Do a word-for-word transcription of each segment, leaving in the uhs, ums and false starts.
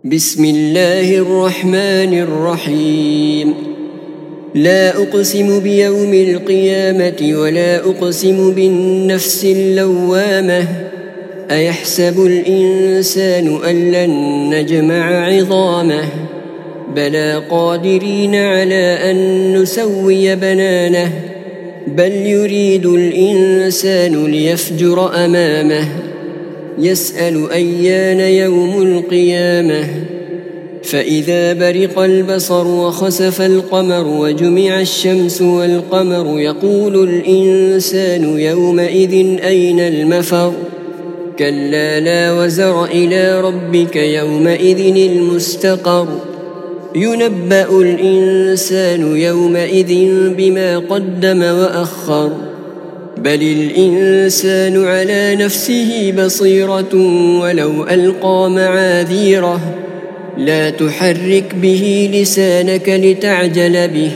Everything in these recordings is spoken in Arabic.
بسم الله الرحمن الرحيم. لا أقسم بيوم القيامة ولا أقسم بالنفس اللوامة. أيحسب الإنسان أن لن نجمع عظامه بلى قادرين على أن نسوي بنانه بل يريد الإنسان ليفجر أمامه يسأل أيان يوم القيامة. فإذا برق البصر وخسف القمر وجمع الشمس والقمر يقول الإنسان يومئذ أين المفر كلا لا وزر إلى ربك يومئذ المستقر. ينبأ الإنسان يومئذ بما قدم وأخر بل الإنسان على نفسه بصيرة ولو ألقى معاذيره. لا تحرك به لسانك لتعجل به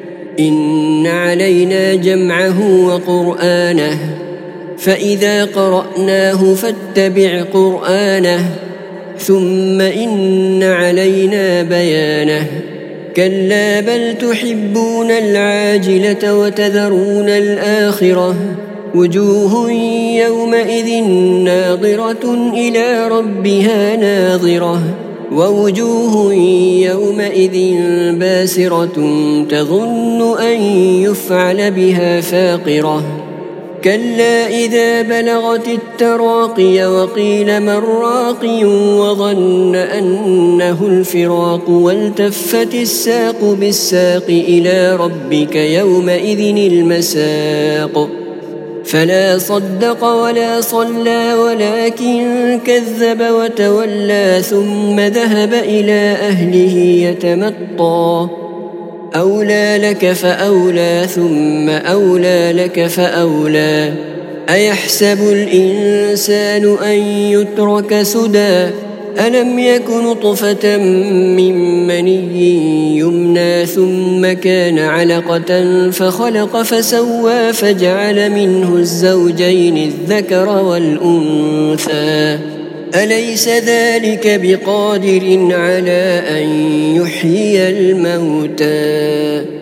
إن علينا جمعه وقرآنه فإذا قرأناه فاتبع قرآنه ثم إن علينا بيانه. كلا بل تحبون العاجلة وتذرون الآخرة وجوه يومئذ ناظرة إلى ربها ناظرة ووجوه يومئذ باسرة تظن أن يفعل بها فاقرة. كلا إذا بلغت التراقي وقيل من راق وظن أنه الفراق والتفت الساق بالساق إلى ربك يومئذ المساق. فلا صدق ولا صلى ولكن كذب وتولى ثم ذهب إلى أهله يتمطى. أولى لك فأولى ثم أولى لك فأولى. أيحسب الإنسان أن يترك سدى ألم يك نطفة من مني يمنى ثم كان علقة فخلق فسوى فجعل منه الزوجين الذكر والأنثى. أليس ذلك بقادر على أن يحيي الموتى